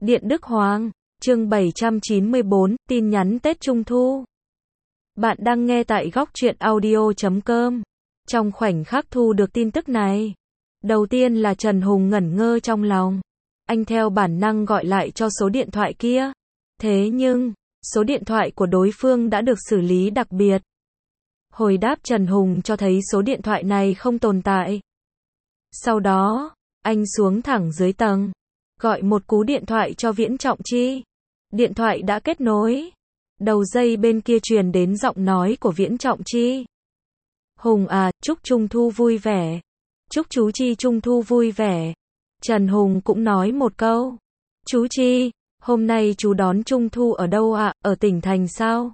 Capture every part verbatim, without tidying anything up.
Điện Đức Hoàng, chương bảy trăm chín mươi bốn, tin nhắn Tết Trung Thu. Bạn đang nghe tại góc truyện audio chấm com. Trong khoảnh khắc thu được tin tức này, đầu tiên là Trần Hùng ngẩn ngơ trong lòng. Anh theo bản năng gọi lại cho số điện thoại kia. Thế nhưng, số điện thoại của đối phương đã được xử lý đặc biệt. Hồi đáp Trần Hùng cho thấy số điện thoại này không tồn tại. Sau đó, anh xuống thẳng dưới tầng, gọi một cú điện thoại cho Viễn Trọng Chi. Điện thoại đã kết nối. Đầu dây bên kia truyền đến giọng nói của Viễn Trọng Chi. Hùng à, chúc Trung Thu vui vẻ. Chúc chú Chi Trung Thu vui vẻ. Trần Hùng cũng nói một câu. Chú Chi, hôm nay chú đón Trung Thu ở đâu ạ? À? Ở tỉnh thành sao?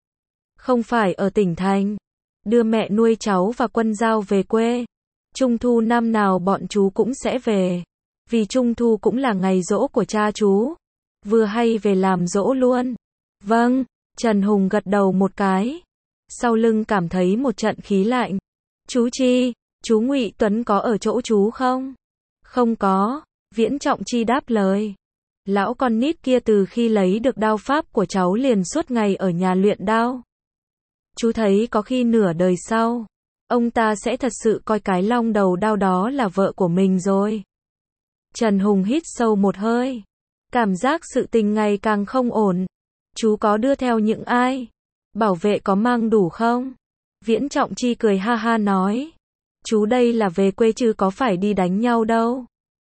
Không phải ở tỉnh thành. Đưa mẹ nuôi cháu và Quân Giao về quê. Trung Thu năm nào bọn chú cũng sẽ về. Vì Trung Thu cũng là ngày giỗ của cha chú. Vừa hay về làm giỗ luôn. Vâng, Trần Hùng gật đầu một cái. Sau lưng cảm thấy một trận khí lạnh. Chú Chi, chú Ngụy Tuấn có ở chỗ chú không? Không có, Viễn Trọng Chi đáp lời. Lão con nít kia từ khi lấy được đao pháp của cháu liền suốt ngày ở nhà luyện đao. Chú thấy có khi nửa đời sau, ông ta sẽ thật sự coi cái long đầu đao đó là vợ của mình rồi. Trần Hùng hít sâu một hơi. Cảm giác sự tình ngày càng không ổn. Chú có đưa theo những ai? Bảo vệ có mang đủ không? Viễn Trọng Chi cười ha ha nói. Chú đây là về quê chứ có phải đi đánh nhau đâu.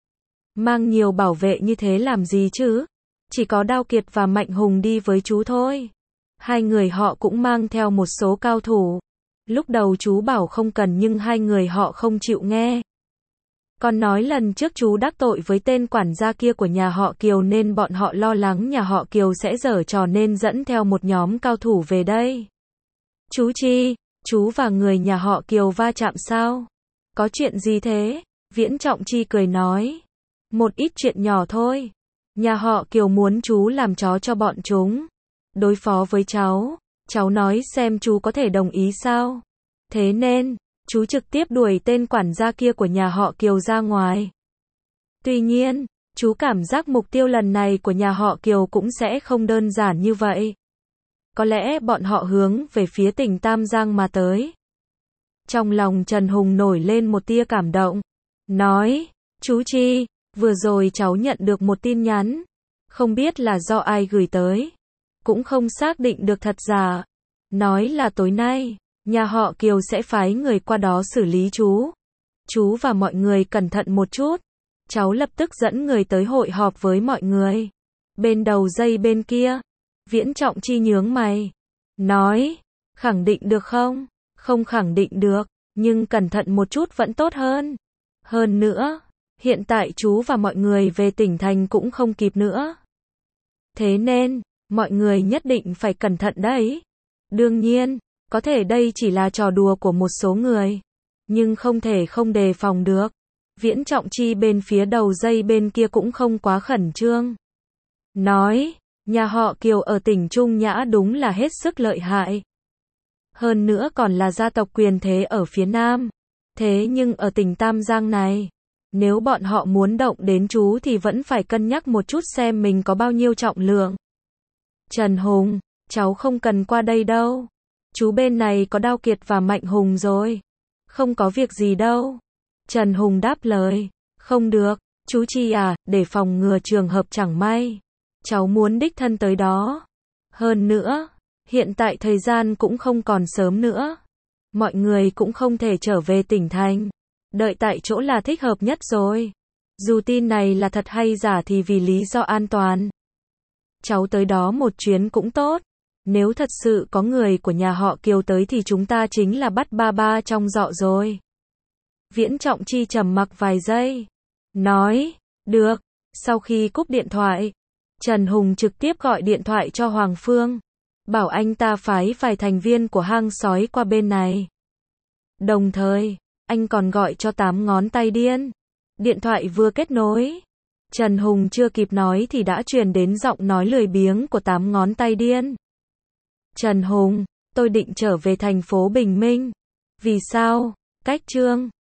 Mang nhiều bảo vệ như thế làm gì chứ? Chỉ có Đao Kiệt và Mạnh Hùng đi với chú thôi. Hai người họ cũng mang theo một số cao thủ. Lúc đầu chú bảo không cần nhưng hai người họ không chịu nghe. Còn nói lần trước chú đắc tội với tên quản gia kia của nhà họ Kiều nên bọn họ lo lắng nhà họ Kiều sẽ giở trò nên dẫn theo một nhóm cao thủ về đây. Chú Chi, chú và người nhà họ Kiều va chạm sao? Có chuyện gì thế? Viễn Trọng Chi cười nói. Một ít chuyện nhỏ thôi. Nhà họ Kiều muốn chú làm chó cho bọn chúng. Đối phó với cháu. Cháu nói xem chú có thể đồng ý sao? Thế nên, chú trực tiếp đuổi tên quản gia kia của nhà họ Kiều ra ngoài. Tuy nhiên, chú cảm giác mục tiêu lần này của nhà họ Kiều cũng sẽ không đơn giản như vậy. Có lẽ bọn họ hướng về phía tỉnh Tam Giang mà tới. Trong lòng Trần Hùng nổi lên một tia cảm động. Nói, chú Chi, vừa rồi cháu nhận được một tin nhắn. Không biết là do ai gửi tới. Cũng không xác định được thật giả. Nói là tối nay, nhà họ Kiều sẽ phái người qua đó xử lý chú. Chú và mọi người cẩn thận một chút. Cháu lập tức dẫn người tới hội họp với mọi người. Bên đầu dây bên kia, Viễn Trọng Chi nhướng mày. Nói, khẳng định được không? Không khẳng định được, nhưng cẩn thận một chút vẫn tốt hơn. Hơn nữa, hiện tại chú và mọi người về tỉnh thành cũng không kịp nữa. Thế nên, mọi người nhất định phải cẩn thận đấy. Đương nhiên, có thể đây chỉ là trò đùa của một số người, nhưng không thể không đề phòng được. Viễn Trọng Chi bên phía đầu dây bên kia cũng không quá khẩn trương. Nói, nhà họ Kiều ở tỉnh Trung Nhã đúng là hết sức lợi hại. Hơn nữa còn là gia tộc quyền thế ở phía Nam. Thế nhưng ở tỉnh Tam Giang này, nếu bọn họ muốn động đến chú thì vẫn phải cân nhắc một chút xem mình có bao nhiêu trọng lượng. Trần Hùng, cháu không cần qua đây đâu. Chú bên này có Đao Kiệt và Mạnh Hùng rồi. Không có việc gì đâu. Trần Hùng đáp lời. Không được, chú Chi à, để phòng ngừa trường hợp chẳng may. Cháu muốn đích thân tới đó. Hơn nữa, hiện tại thời gian cũng không còn sớm nữa. Mọi người cũng không thể trở về tỉnh thành. Đợi tại chỗ là thích hợp nhất rồi. Dù tin này là thật hay giả thì vì lý do an toàn. Cháu tới đó một chuyến cũng tốt. Nếu thật sự có người của nhà họ Kiều tới thì chúng ta chính là bắt ba ba trong dọ rồi. Viễn Trọng Chi trầm mặc vài giây. Nói, được. Sau khi cúp điện thoại, Trần Hùng trực tiếp gọi điện thoại cho Hoàng Phương. Bảo anh ta phái vài thành viên của hang sói qua bên này. Đồng thời, anh còn gọi cho tám ngón tay điên. Điện thoại vừa kết nối. Trần Hùng chưa kịp nói thì đã truyền đến giọng nói lười biếng của tám ngón tay điên. Trần Hùng, tôi định trở về thành phố Bình Minh. Vì sao? Cách Trương,